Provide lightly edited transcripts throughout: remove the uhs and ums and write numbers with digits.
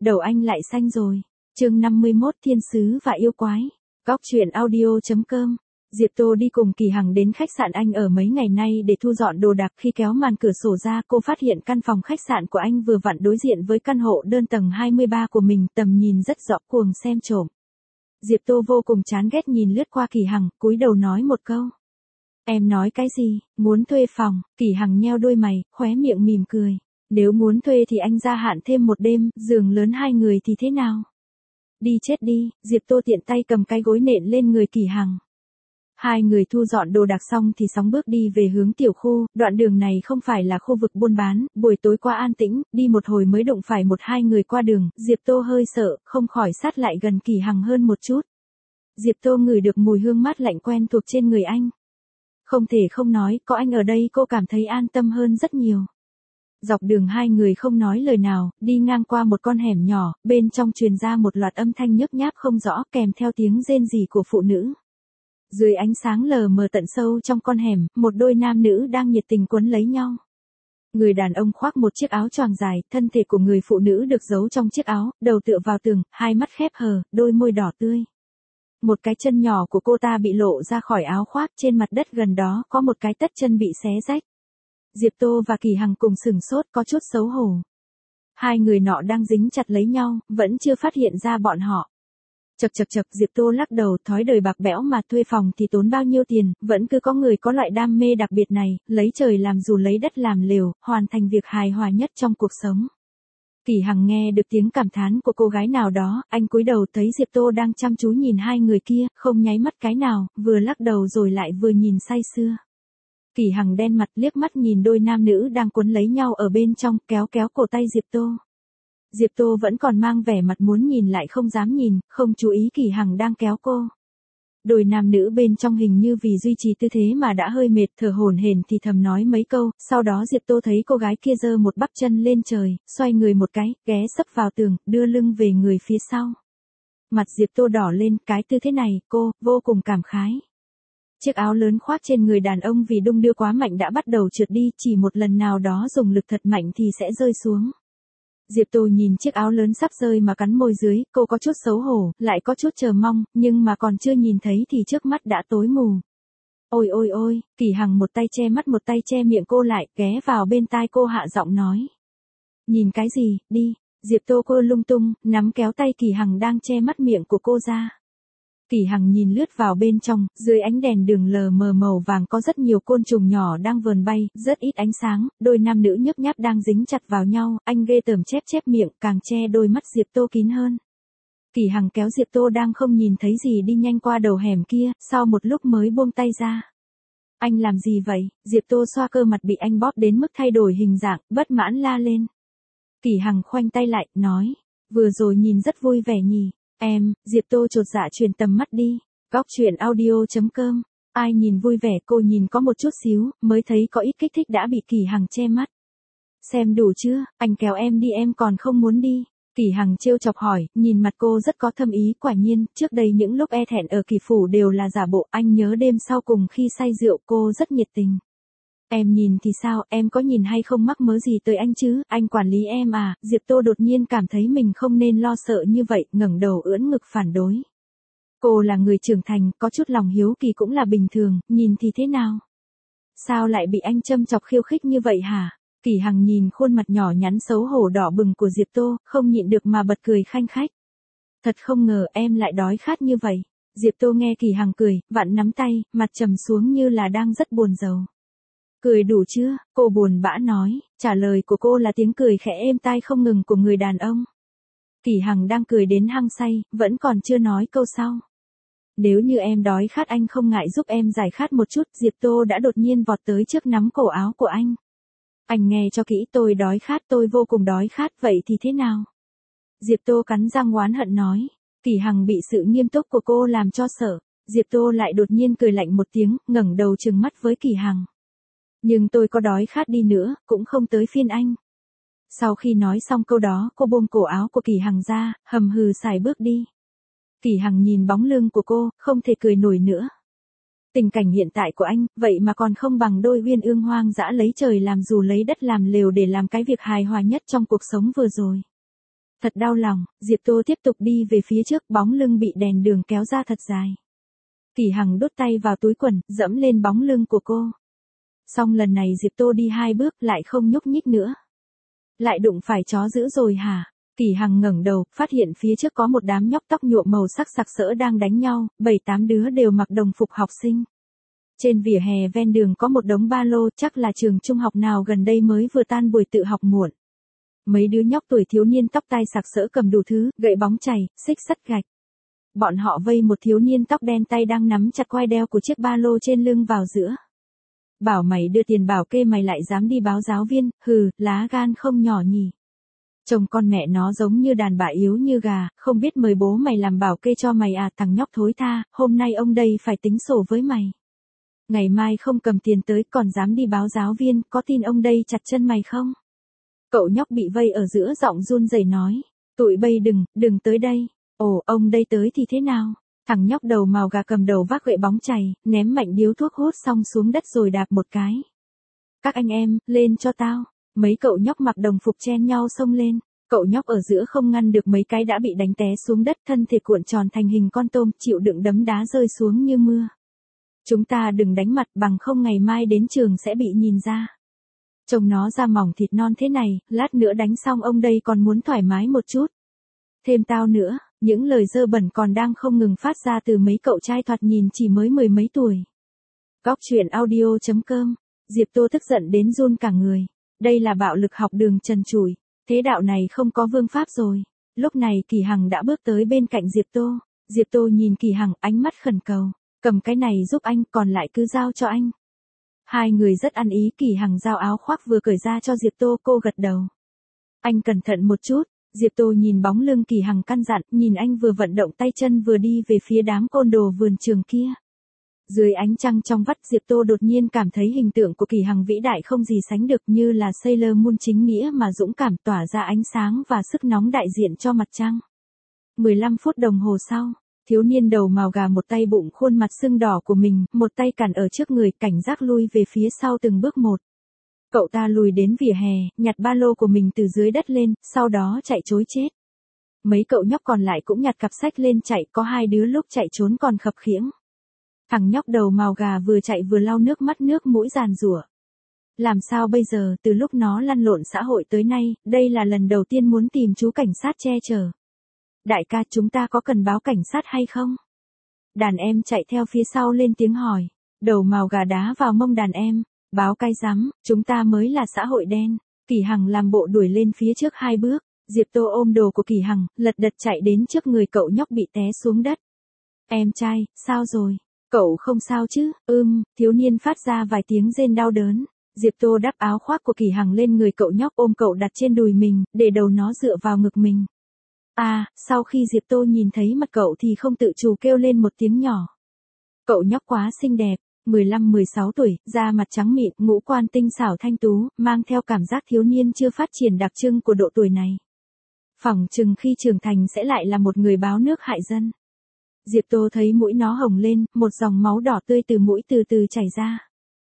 đầu anh lại xanh rồi. Chương 51 Thiên sứ và yêu quái. Góc truyện audio.com. Diệp Tô đi cùng Kỳ Hằng đến khách sạn anh ở mấy ngày nay để thu dọn đồ đạc. Khi kéo màn cửa sổ ra, cô phát hiện căn phòng khách sạn của anh vừa vặn đối diện với căn hộ đơn tầng 23 của mình, tầm nhìn rất rõ, cuồng xem trộm. Diệp Tô vô cùng chán ghét nhìn lướt qua Kỳ Hằng, cúi đầu nói một câu. Em nói cái gì, muốn thuê phòng? Kỳ Hằng nheo đôi mày, khóe miệng mỉm cười. Nếu muốn thuê thì anh gia hạn thêm một đêm, giường lớn 2 người thì thế nào? Đi chết đi, Diệp Tô tiện tay cầm cái gối nện lên người Kỳ Hằng. 2 người thu dọn đồ đạc xong thì sóng bước đi về hướng tiểu khu, đoạn đường này không phải là khu vực buôn bán, buổi tối quá an tĩnh, đi một hồi mới đụng phải 1-2 người qua đường, Diệp Tô hơi sợ, không khỏi sát lại gần Kỳ Hằng hơn một chút. Diệp Tô ngửi được mùi hương mát lạnh quen thuộc trên người anh. Không thể không nói, có anh ở đây cô cảm thấy an tâm hơn rất nhiều. Dọc đường 2 người không nói lời nào, đi ngang qua một con hẻm nhỏ, bên trong truyền ra một loạt âm thanh nhớp nháp không rõ kèm theo tiếng rên rỉ của phụ nữ. Dưới ánh sáng lờ mờ tận sâu trong con hẻm, một đôi nam nữ đang nhiệt tình quấn lấy nhau. Người đàn ông khoác một chiếc áo choàng dài, thân thể của người phụ nữ được giấu trong chiếc áo, đầu tựa vào tường, hai mắt khép hờ, đôi môi đỏ tươi. Một cái chân nhỏ của cô ta bị lộ ra khỏi áo khoác, trên mặt đất gần đó có một cái tất chân bị xé rách. Diệp Tô và Kỳ Hằng cùng sửng sốt, có chút xấu hổ. 2 người nọ đang dính chặt lấy nhau, vẫn chưa phát hiện ra bọn họ. Chậc, Diệp Tô lắc đầu, thói đời bạc bẽo mà thuê phòng thì tốn bao nhiêu tiền, vẫn cứ có người có loại đam mê đặc biệt này, lấy trời làm dù lấy đất làm lều, hoàn thành việc hài hòa nhất trong cuộc sống. Kỳ Hằng nghe được tiếng cảm thán của cô gái nào đó, anh cúi đầu thấy Diệp Tô đang chăm chú nhìn 2 người kia, không nháy mắt cái nào, vừa lắc đầu rồi lại vừa nhìn say sưa. Kỳ Hằng đen mặt liếc mắt nhìn đôi nam nữ đang quấn lấy nhau ở bên trong, kéo cổ tay Diệp Tô. Diệp Tô vẫn còn mang vẻ mặt muốn nhìn lại không dám nhìn, không chú ý Kỳ Hằng đang kéo cô. Đôi nam nữ bên trong hình như vì duy trì tư thế mà đã hơi mệt, thở hổn hển thì thầm nói mấy câu, sau đó Diệp Tô thấy cô gái kia giơ một bắp chân lên trời, xoay người một cái, ghé sấp vào tường, đưa lưng về người phía sau. Mặt Diệp Tô đỏ lên, cái tư thế này, cô, vô cùng cảm khái. Chiếc áo lớn khoác trên người đàn ông vì đung đưa quá mạnh đã bắt đầu trượt đi, chỉ một lần nào đó dùng lực thật mạnh thì sẽ rơi xuống. Diệp Tô nhìn chiếc áo lớn sắp rơi mà cắn môi dưới, cô có chút xấu hổ, lại có chút chờ mong, nhưng mà còn chưa nhìn thấy thì trước mắt đã tối mù. Ôi, Kỳ Hằng một tay che mắt một tay che miệng cô lại, ghé vào bên tai cô hạ giọng nói. Nhìn cái gì, đi, Diệp Tô cô lung tung, nắm kéo tay Kỳ Hằng đang che mắt miệng của cô ra. Kỳ Hằng nhìn lướt vào bên trong, dưới ánh đèn đường lờ mờ màu vàng có rất nhiều côn trùng nhỏ đang vờn bay, rất ít ánh sáng, đôi nam nữ nhấp nháp đang dính chặt vào nhau, anh ghê tởm chép miệng, càng che đôi mắt Diệp Tô kín hơn. Kỳ Hằng kéo Diệp Tô đang không nhìn thấy gì đi nhanh qua đầu hẻm kia, sau một lúc mới buông tay ra. Anh làm gì vậy? Diệp Tô xoa cơ mặt bị anh bóp đến mức thay đổi hình dạng, bất mãn la lên. Kỳ Hằng khoanh tay lại, nói, vừa rồi nhìn rất vui vẻ nhỉ. Em, Diệp Tô chột dạ truyền tầm mắt đi. Góc truyện audio.com. Ai nhìn vui vẻ, cô nhìn có một chút xíu, mới thấy có ít kích thích đã bị Kỳ Hằng che mắt. Xem đủ chưa, anh kéo em đi em còn không muốn đi. Kỳ Hằng trêu chọc hỏi, nhìn mặt cô rất có thâm ý, quả nhiên, trước đây những lúc e thẹn ở Kỳ Phủ đều là giả bộ, anh nhớ đêm sau cùng khi say rượu cô rất nhiệt tình. Em nhìn thì sao, em có nhìn hay không mắc mớ gì tới anh chứ, anh quản lý em à, Diệp Tô đột nhiên cảm thấy mình không nên lo sợ như vậy, ngẩng đầu ưỡn ngực phản đối. Cô là người trưởng thành, có chút lòng hiếu kỳ cũng là bình thường, nhìn thì thế nào? Sao lại bị anh châm chọc khiêu khích như vậy hả? Kỳ Hằng nhìn khuôn mặt nhỏ nhắn xấu hổ đỏ bừng của Diệp Tô, không nhịn được mà bật cười khanh khách. Thật không ngờ em lại đói khát như vậy. Diệp Tô nghe Kỳ Hằng cười, vặn nắm tay, mặt trầm xuống như là đang rất buồn rầu. Cười đủ chưa? Cô buồn bã nói, trả lời của cô là tiếng cười khẽ êm tai không ngừng của người đàn ông. Kỳ Hằng đang cười đến hăng say, vẫn còn chưa nói câu sau. Nếu như em đói khát anh không ngại giúp em giải khát một chút, Diệp Tô đã đột nhiên vọt tới trước nắm cổ áo của anh. Anh nghe cho kỹ, tôi đói khát, tôi vô cùng đói khát, vậy thì thế nào? Diệp Tô cắn răng oán hận nói. Kỳ Hằng bị sự nghiêm túc của cô làm cho sợ. Diệp Tô lại đột nhiên cười lạnh một tiếng, ngẩng đầu trừng mắt với Kỳ Hằng. Nhưng tôi có đói khát đi nữa, cũng không tới phiên anh. Sau khi nói xong câu đó, cô buông cổ áo của Kỳ Hằng ra, hầm hừ xài bước đi. Kỳ Hằng nhìn bóng lưng của cô, không thể cười nổi nữa. Tình cảnh hiện tại của anh, vậy mà còn không bằng đôi uyên ương hoang dã lấy trời làm dù lấy đất làm lều để làm cái việc hài hòa nhất trong cuộc sống vừa rồi. Thật đau lòng, Diệp Tô tiếp tục đi về phía trước, bóng lưng bị đèn đường kéo ra thật dài. Kỳ Hằng đút tay vào túi quần, dẫm lên bóng lưng của cô. Xong lần này Diệp Tô đi 2 bước lại không nhúc nhích nữa. Lại đụng phải chó dữ rồi hả? Kỳ Hằng ngẩng đầu, phát hiện phía trước có một đám nhóc tóc nhuộm màu sắc sặc sỡ đang đánh nhau, 7-8 đứa đều mặc đồng phục học sinh. Trên vỉa hè ven đường có một đống ba lô, chắc là trường trung học nào gần đây mới vừa tan buổi tự học muộn. Mấy đứa nhóc tuổi thiếu niên tóc tai sặc sỡ cầm đủ thứ, gậy bóng chày, xích sắt gạch. Bọn họ vây một thiếu niên tóc đen tay đang nắm chặt quai đeo của chiếc ba lô trên lưng vào giữa. Bảo mày đưa tiền bảo kê mày lại dám đi báo giáo viên, hừ, lá gan không nhỏ nhỉ. Chồng con mẹ nó giống như đàn bà yếu như gà, không biết mời bố mày làm bảo kê cho mày à, thằng nhóc thối tha, hôm nay ông đây phải tính sổ với mày. Ngày mai không cầm tiền tới còn dám đi báo giáo viên, có tin ông đây chặt chân mày không? Cậu nhóc bị vây ở giữa giọng run rẩy nói, tụi bay đừng tới đây. Ồ, ông đây tới thì thế nào? Thằng nhóc đầu màu gà cầm đầu vác gậy bóng chày, ném mạnh điếu thuốc hút xong xuống đất rồi đạp một cái. Các anh em, lên cho tao. Mấy cậu nhóc mặc đồng phục chen nhau xông lên. Cậu nhóc ở giữa không ngăn được mấy cái đã bị đánh té xuống đất, thân thể cuộn tròn thành hình con tôm, chịu đựng đấm đá rơi xuống như mưa. Chúng ta đừng đánh mặt, bằng không ngày mai đến trường sẽ bị nhìn ra. Trông nó da mỏng thịt non thế này, lát nữa đánh xong ông đây còn muốn thoải mái một chút. Thêm tao nữa, những lời dơ bẩn còn đang không ngừng phát ra từ mấy cậu trai thoạt nhìn chỉ mới 10 mấy tuổi. Góc truyện audio.com, Diệp Tô tức giận đến run cả người. Đây là bạo lực học đường trần trụi, thế đạo này không có vương pháp rồi. Lúc này Kỳ Hằng đã bước tới bên cạnh Diệp Tô. Diệp Tô nhìn Kỳ Hằng, ánh mắt khẩn cầu, cầm cái này giúp anh, còn lại cứ giao cho anh. Hai người rất ăn ý, Kỳ Hằng giao áo khoác vừa cởi ra cho Diệp Tô, cô gật đầu. Anh cẩn thận một chút. Diệp Tô nhìn bóng lưng Kỳ Hằng căn dặn, nhìn anh vừa vận động tay chân vừa đi về phía đám côn đồ vườn trường kia. Dưới ánh trăng trong vắt, Diệp Tô đột nhiên cảm thấy hình tượng của Kỳ Hằng vĩ đại không gì sánh được, như là Sailor Moon chính nghĩa mà dũng cảm, tỏa ra ánh sáng và sức nóng đại diện cho mặt trăng. 15 phút đồng hồ sau, thiếu niên đầu màu gà một tay bụng khuôn mặt sưng đỏ của mình, một tay cản ở trước người, cảnh giác lui về phía sau từng bước một. Cậu ta lùi đến vỉa hè, nhặt ba lô của mình từ dưới đất lên, sau đó chạy trối chết. Mấy cậu nhóc còn lại cũng nhặt cặp sách lên chạy, có 2 đứa lúc chạy trốn còn khập khiễng. Thằng nhóc đầu màu gà vừa chạy vừa lau nước mắt nước mũi giàn giụa. Làm sao bây giờ, từ lúc nó lăn lộn xã hội tới nay, đây là lần đầu tiên muốn tìm chú cảnh sát che chở. Đại ca, chúng ta có cần báo cảnh sát hay không? Đàn em chạy theo phía sau lên tiếng hỏi. Đầu màu gà đá vào mông đàn em. Báo cái rắm, chúng ta mới là xã hội đen. Kỳ Hằng làm bộ đuổi lên phía trước 2 bước. Diệp Tô ôm đồ của Kỳ Hằng, lật đật chạy đến trước người cậu nhóc bị té xuống đất. Em trai, sao rồi? Cậu không sao chứ? Thiếu niên phát ra vài tiếng rên đau đớn. Diệp Tô đắp áo khoác của Kỳ Hằng lên người cậu nhóc, ôm cậu đặt trên đùi mình, để đầu nó dựa vào ngực mình. Sau khi Diệp Tô nhìn thấy mặt cậu thì không tự chủ kêu lên một tiếng nhỏ. Cậu nhóc quá xinh đẹp. 15-16 tuổi, da mặt trắng mịn, ngũ quan tinh xảo thanh tú, mang theo cảm giác thiếu niên chưa phát triển đặc trưng của độ tuổi này. Phỏng chừng khi trưởng thành sẽ lại là một người báo nước hại dân. Diệp Tô thấy mũi nó hồng lên, một dòng máu đỏ tươi từ mũi từ từ chảy ra.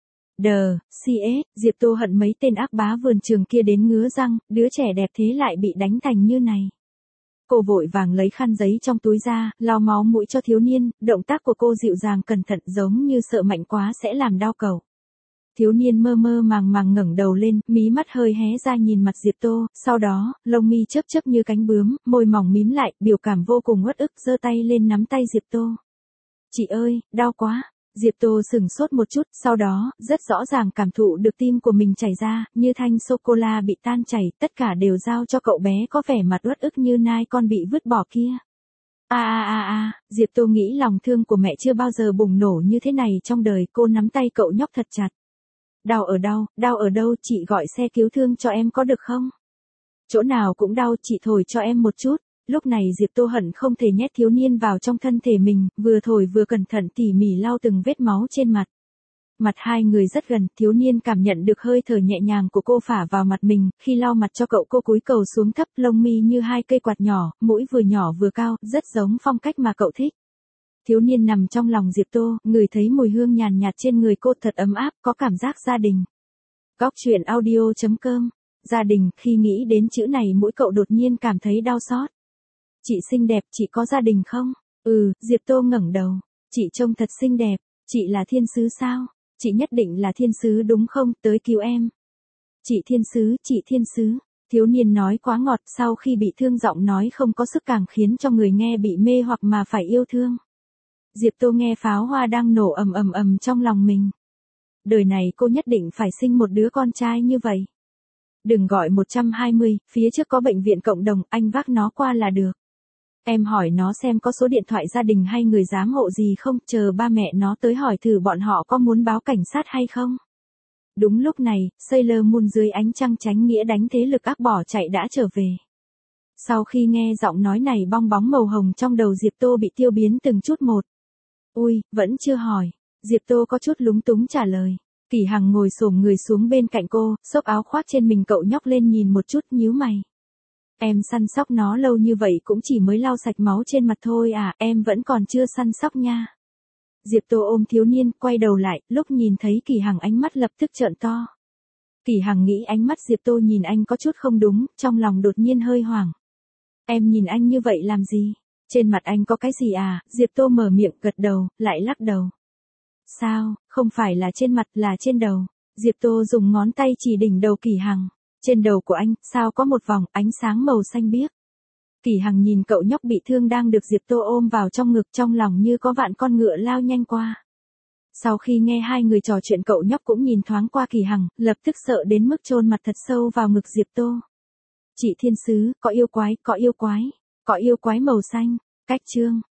Diệp Tô hận mấy tên ác bá vườn trường kia đến ngứa răng, đứa trẻ đẹp thế lại bị đánh thành như này. Cô vội vàng lấy khăn giấy trong túi ra, lau máu mũi cho thiếu niên, động tác của cô dịu dàng cẩn thận giống như sợ mạnh quá sẽ làm đau cậu. Thiếu niên mơ mơ màng màng ngẩng đầu lên, mí mắt hơi hé ra nhìn mặt Diệp Tô, sau đó, lông mi chớp chớp như cánh bướm, môi mỏng mím lại, biểu cảm vô cùng uất ức, giơ tay lên nắm tay Diệp Tô. Chị ơi, đau quá. Diệp Tô sửng sốt một chút, sau đó, rất rõ ràng cảm thụ được tim của mình chảy ra, như thanh sô-cô-la bị tan chảy, tất cả đều giao cho cậu bé có vẻ mặt uất ức như nai con bị vứt bỏ kia. Diệp Tô nghĩ lòng thương của mẹ chưa bao giờ bùng nổ như thế này trong đời, cô nắm tay cậu nhóc thật chặt. Đau ở đâu, chị gọi xe cứu thương cho em có được không? Chỗ nào cũng đau, chị thổi cho em một chút. Lúc này Diệp Tô hận không thể nhét thiếu niên vào trong thân thể mình, vừa thổi vừa cẩn thận tỉ mỉ lau từng vết máu trên mặt. Mặt hai người rất gần, thiếu niên cảm nhận được hơi thở nhẹ nhàng của cô phả vào mặt mình, khi lau mặt cho cậu cô cúi đầu xuống thấp, lông mi như 2 cây quạt nhỏ, mũi vừa nhỏ vừa cao, rất giống phong cách mà cậu thích. Thiếu niên nằm trong lòng Diệp Tô, ngửi thấy mùi hương nhàn nhạt trên người cô thật ấm áp, có cảm giác gia đình. Góc truyện audio.com Gia đình, khi nghĩ đến chữ này mũi cậu đột nhiên cảm thấy đau xót. Chị xinh đẹp, chị có gia đình không? Diệp Tô ngẩng đầu. Chị trông thật xinh đẹp, chị là thiên sứ sao? Chị nhất định là thiên sứ đúng không, tới cứu em. Chị thiên sứ. Thiếu niên nói quá ngọt, sau khi bị thương giọng nói không có sức càng khiến cho người nghe bị mê hoặc mà phải yêu thương. Diệp Tô nghe pháo hoa đang nổ ầm ầm ầm trong lòng mình. Đời này cô nhất định phải sinh một đứa con trai như vậy. Đừng gọi 120, phía trước có bệnh viện cộng đồng, anh vác nó qua là được. Em hỏi nó xem có số điện thoại gia đình hay người giám hộ gì không, chờ ba mẹ nó tới hỏi thử bọn họ có muốn báo cảnh sát hay không. Đúng lúc này, Sailor Moon dưới ánh trăng tránh nghĩa đánh thế lực ác bỏ chạy đã trở về. Sau khi nghe giọng nói này bong bóng màu hồng trong đầu Diệp Tô bị tiêu biến từng chút một. Ui, vẫn chưa hỏi. Diệp Tô có chút lúng túng trả lời. Kỳ Hằng ngồi xổm người xuống bên cạnh cô, xốc áo khoác trên mình cậu nhóc lên nhìn một chút nhíu mày. Em săn sóc nó lâu như vậy cũng chỉ mới lau sạch máu trên mặt thôi à, em vẫn còn chưa săn sóc nha. Diệp Tô ôm thiếu niên, quay đầu lại, lúc nhìn thấy Kỳ Hằng ánh mắt lập tức trợn to. Kỳ Hằng nghĩ ánh mắt Diệp Tô nhìn anh có chút không đúng, trong lòng đột nhiên hơi hoảng. Em nhìn anh như vậy làm gì? Trên mặt anh có cái gì à? Diệp Tô mở miệng gật đầu, lại lắc đầu. Sao, không phải là trên mặt là trên đầu. Diệp Tô dùng ngón tay chỉ đỉnh đầu Kỳ Hằng. Trên đầu của anh, sao có một vòng ánh sáng màu xanh biếc. Kỳ Hằng nhìn cậu nhóc bị thương đang được Diệp Tô ôm vào trong ngực, trong lòng như có vạn con ngựa lao nhanh qua. Sau khi nghe hai người trò chuyện cậu nhóc cũng nhìn thoáng qua Kỳ Hằng, lập tức sợ đến mức chôn mặt thật sâu vào ngực Diệp Tô. Chị thiên sứ, có yêu quái màu xanh. Cách chương.